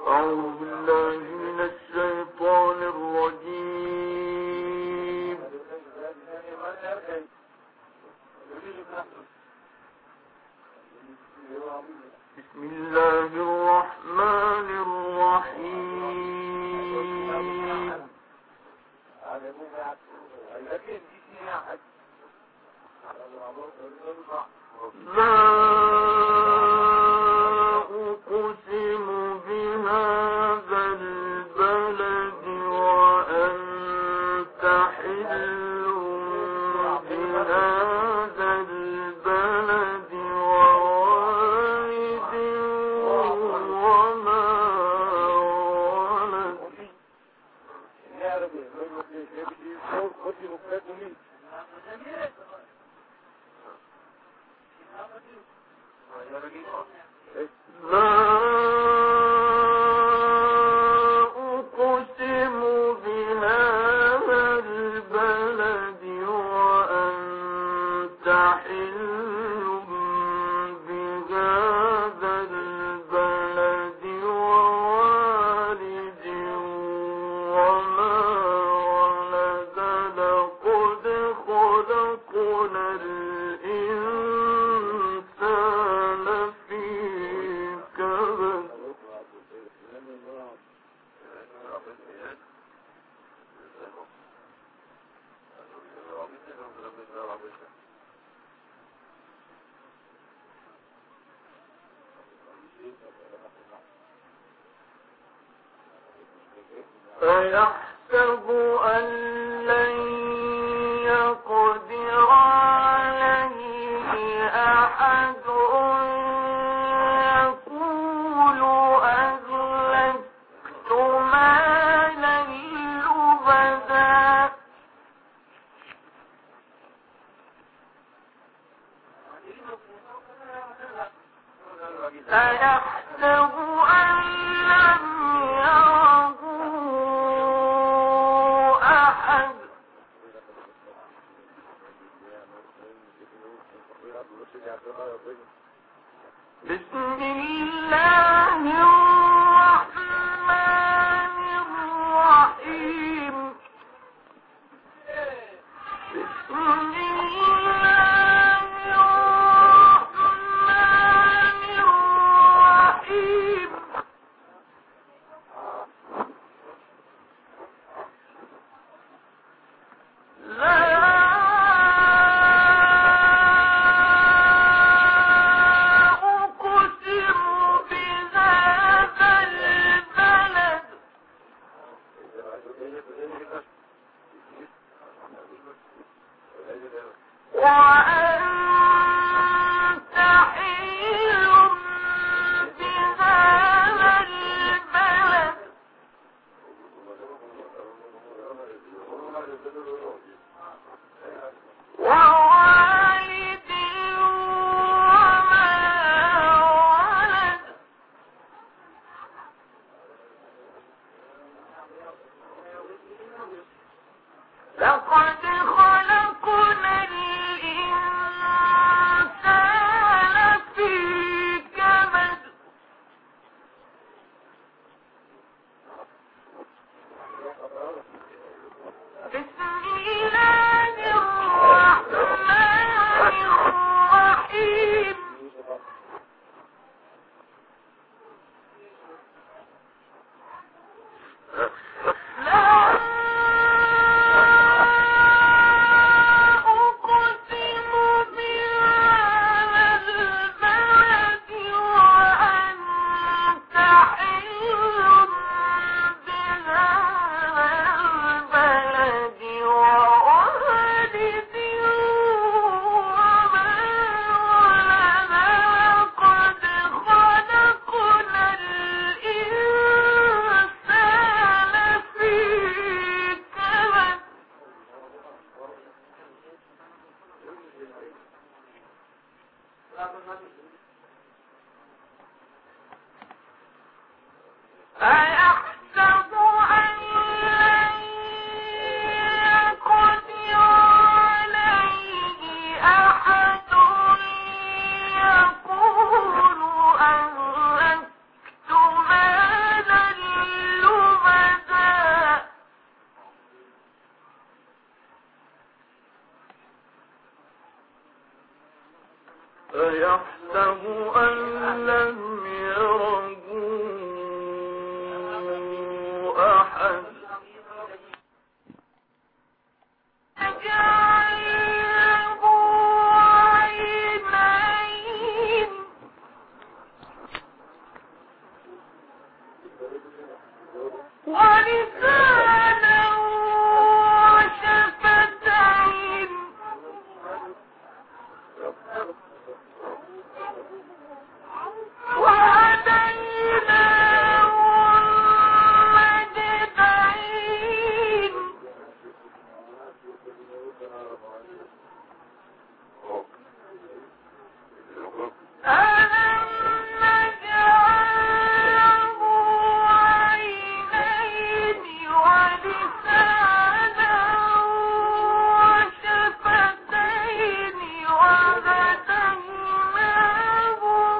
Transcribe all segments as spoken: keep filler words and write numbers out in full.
فيحسب أن لن يقدر عليه أحد يقول أهلكت مالا لبدا فيحسب أن لم يره أحد بسم الله الرحمن الرحيم بسم الله الرحمن الرحيم لا وأنت حل بهذا البلد ووالد وما ولد لقد خلقنا الإنسان في كبد بسم الله الرحمن الرحيم لا أقسم بهذا البلد وأنت حل بهذا البلد ووالد وما ولد لقد خلقنا الإنسان في كبد أيحسب أن لن يقدر عليه أحد يقول أهلكت مالا ولسانا وشفتين وهديناه النجدين ألم نجعله عينين ولسانا وشفتين وهديناه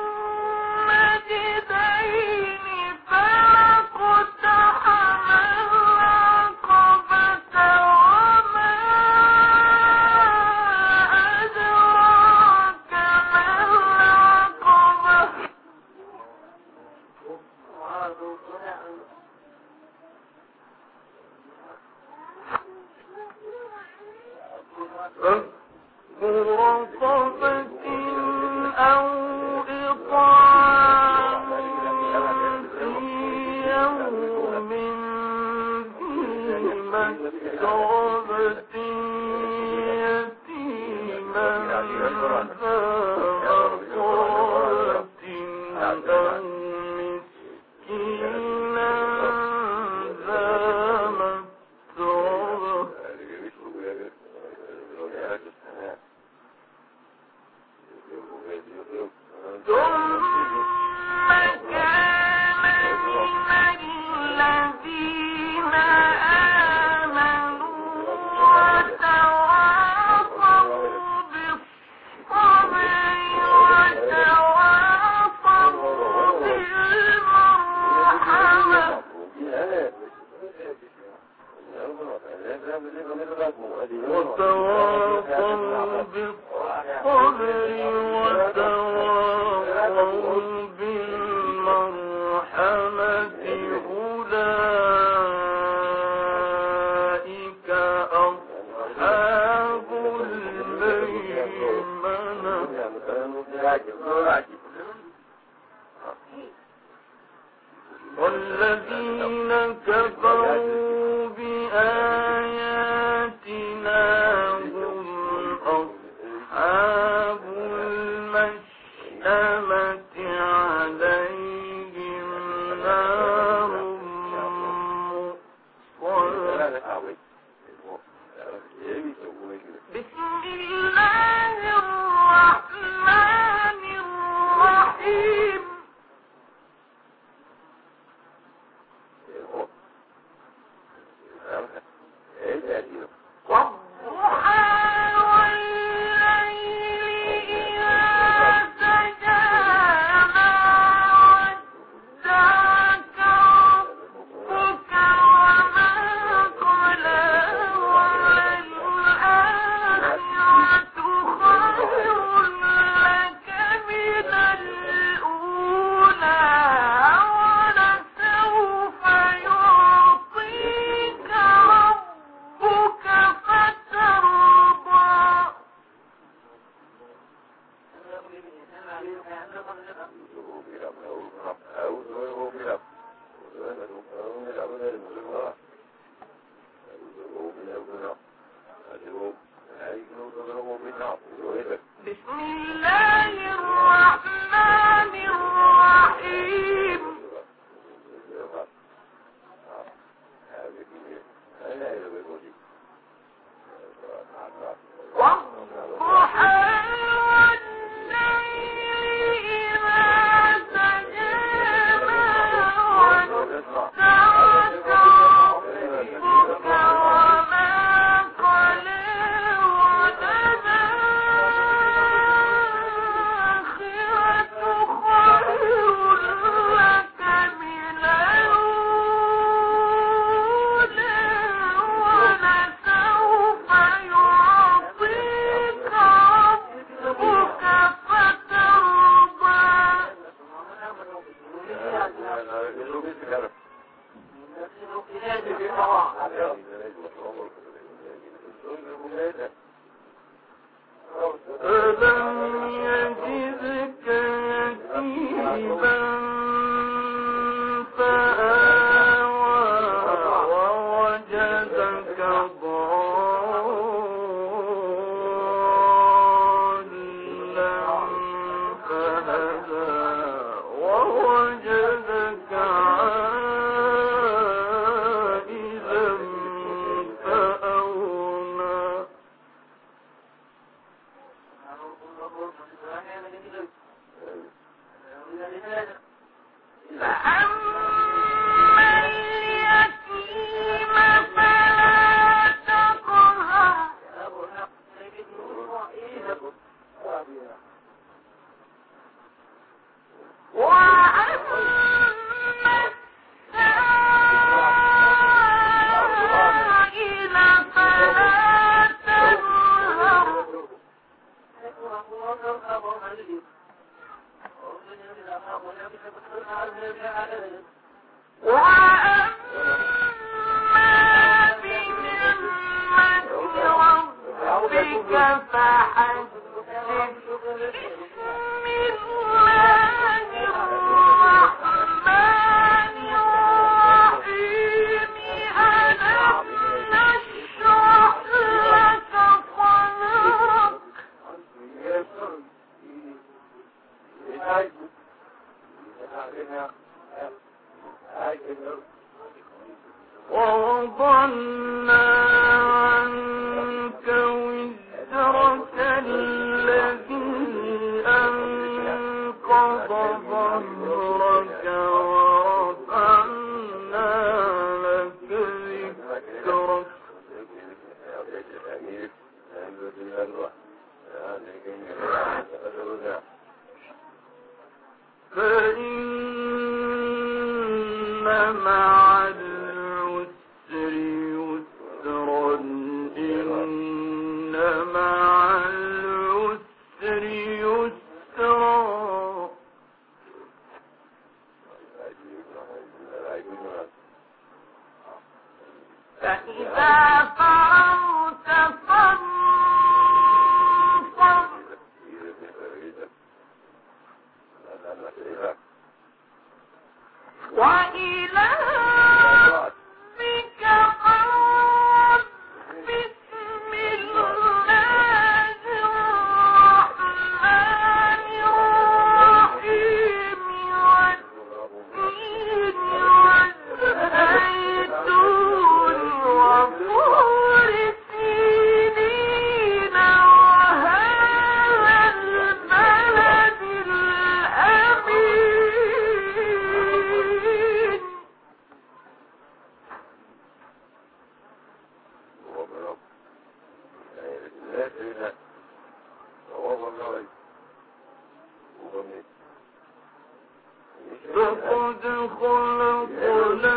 النجدين فلاقتحم العقبة وما أدراك ما العقبة فك رقبة أو إطعام في يوم ذي مسغبة يتيما ذا مقربة أو مسكينا ذا متربة ثم كان من الذين آمنوا وتواصوا بالصبر وتواصوا بالمرحمة وتواصوا بالصبر وتواصوا بالمرحمة أولئك أصحاب الميمنة والذين كفروا بآياتنا هم أصحاب المشأمة عليهم نار مؤصدة بسم الله الرحمن الرحيم والضحى والليل إذا سجى ما ودعك ربك وما قلى وللآخرة خير لك من الأولى ولسوف يعطيك ربك فترضى بسم الله الرحمن الرحيم والضحى والليل إذا سجى ما ودعك ربك وما قلى وللآخرة خير لك من الأولى ولسوف يعطيك ربك فترضى ألم يجدك يتيما فآوى ووضعنا عنك وزرك الذي أنقض ظهرك ورفعنا لك ذكرك فإن مع العسر يسرا إن مع العسر يسرا فإذا فرغت فانصب وإلى ربك فارغب بسم الله الرحمن الرحيم والتين والزيتون وطور سينين وهذا البلد الأمين لقد خلقنا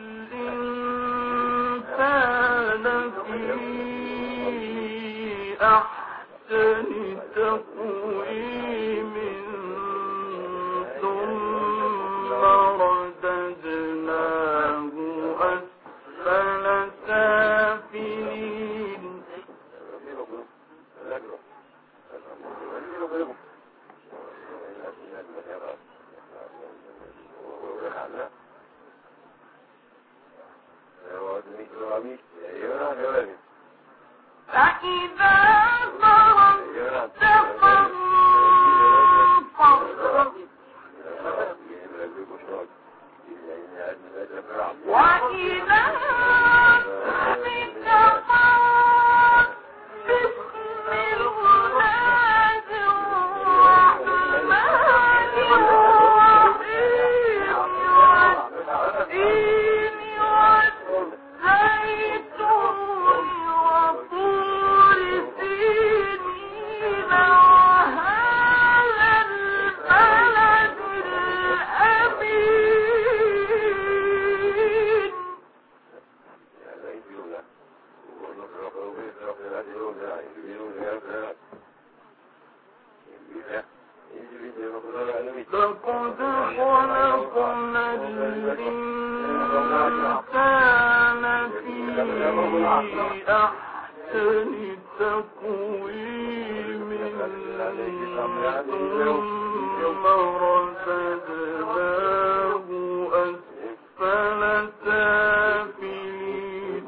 الإنسان في أحسن تقويم ثم رددناه أسفل سافلين فإذا فرغت فانصب وإلى ربك فارغب بسم الله الرحمن الرحيم والتين والزيتون وطور سينين وهذا البلد الأمين لقد خلقنا الإنسان في أحسن تقويم ثم رددناه أسفل سافلين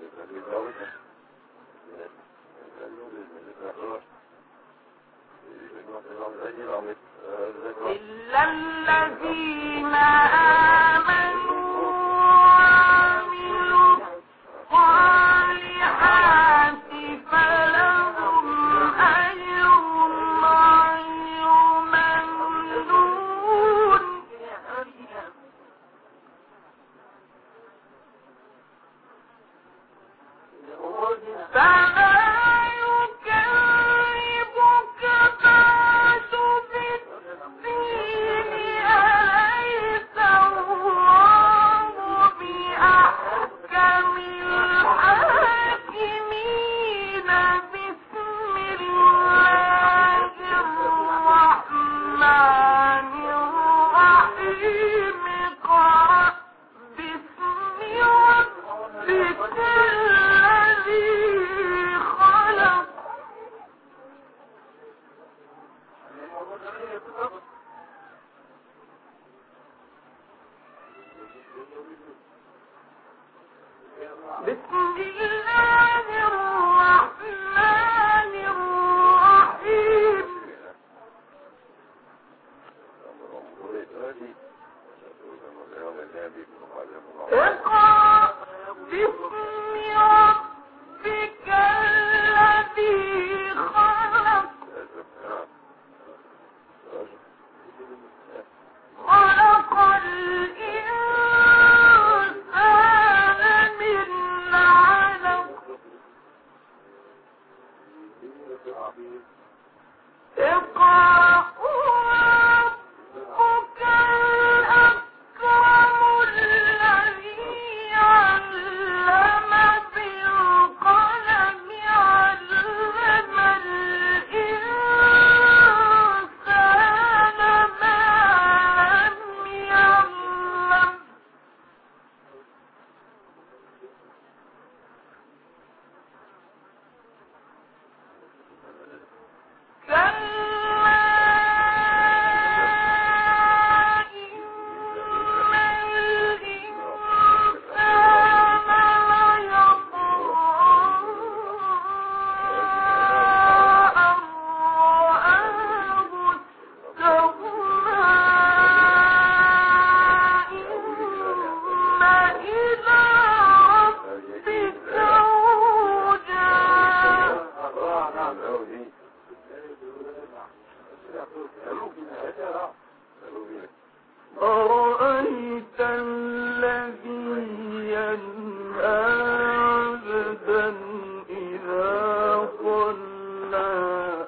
إلا الذين آمنوا وعملوا الصالحات فلهم أجر غير ممنون فلا يكذبك بعد بالدين أليس الله بأحكم الحاكمين بسم الله الرحمن الرحيم قرأ اقرأ باسم ربك الذي خلق خلق الإنسان من علق اقرأ ربك الأكرم الذي علم بالقلم علم الإنسان ما لم يعلم أرأيت الذي ينهى عبدا إذا صلى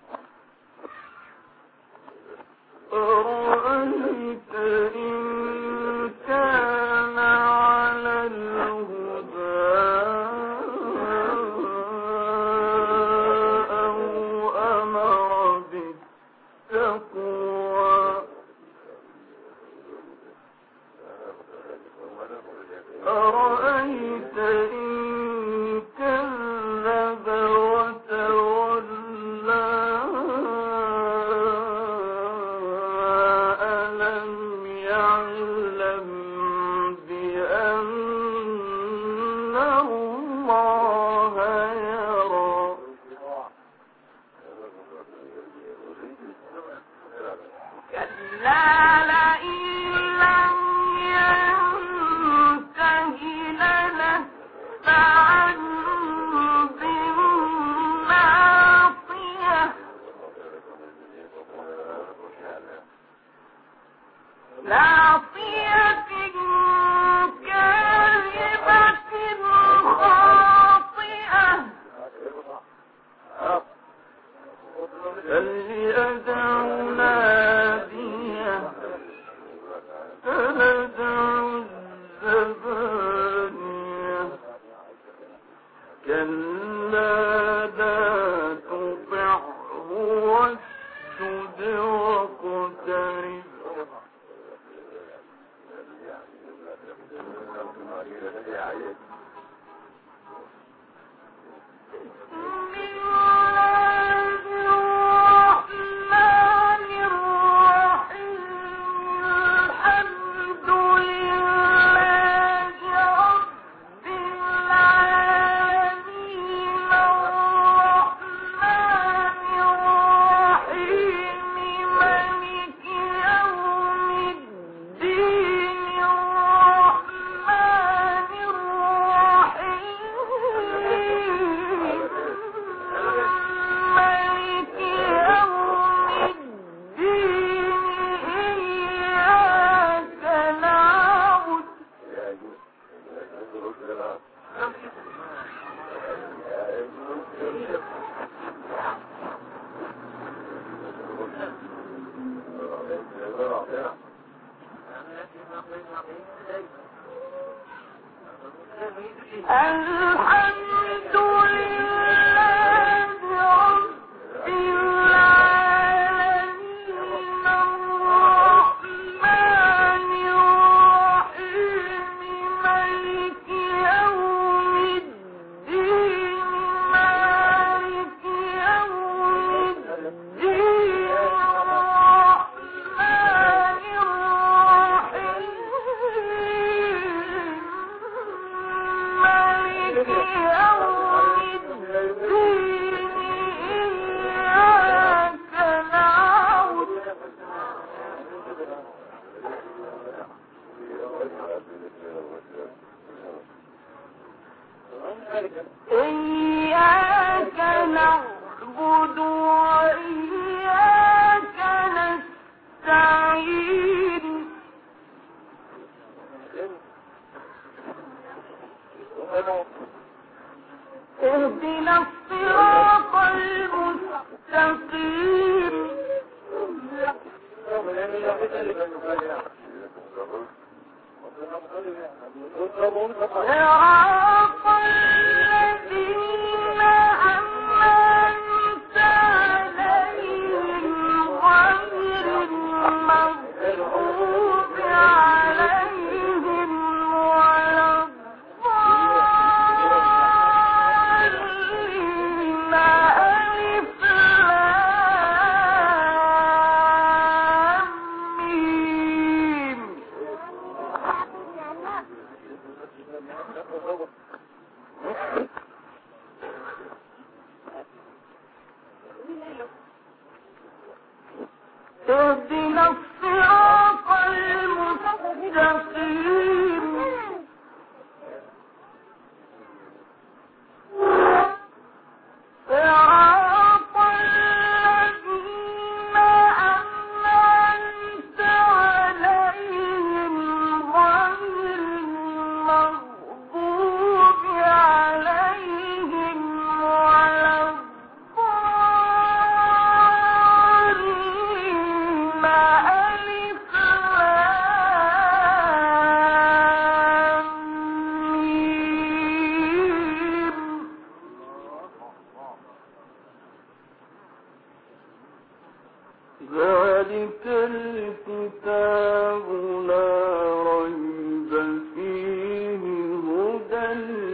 أرأيت إن كان على الهدى أو أمر بالتقوى أرأيت إن كذب وتولى ألم يعلم بأن الله يرى كلا لئن لم ينته لنسفعا بالناصية ناصية كاذبة خاطئة فليدع ناديه سندع الزبانية كلا لا تطعه واسجد واقترب الحمد لله رب العالمين الرحمن الرحيم مالك يوم الدين مالك يوم الدين الرحمن الرحيم مالك يوم الدين إياك نعبد إياك نعبد وإياك نستعين اهدنا الصراط المستقيم صراط الذين أنعمت عليهم غير المغضوب عليهم ولا الضالين ألف لام ميم اهدنا الصراط المستقيم صراط الذين أنعمت عليهم غير المغضوب عليهم ولا الضالين ألف لام ميم ذلك الكتاب لا ريب فيه هدى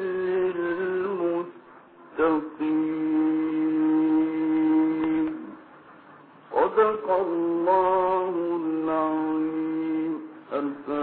للمتقين صدق الله العظيم.